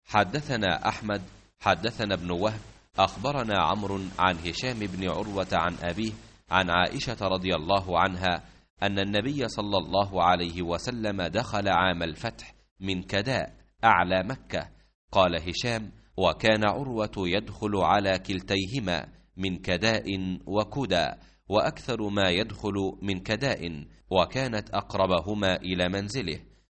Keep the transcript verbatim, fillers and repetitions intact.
حدثنا أحمد حدثنا ابن وهب أخبرنا عمرو عن هشام بن عروة عن أبيه عن عائشة رضي الله عنها أن النبي صلى الله عليه وسلم دخل عام الفتح من كداء أعلى مكة. قال هشام: وكان عروة يدخل على كلتيهما من كداء وكدى، وأكثر ما يدخل من كداء، وكانت أقربهما إلى منزله.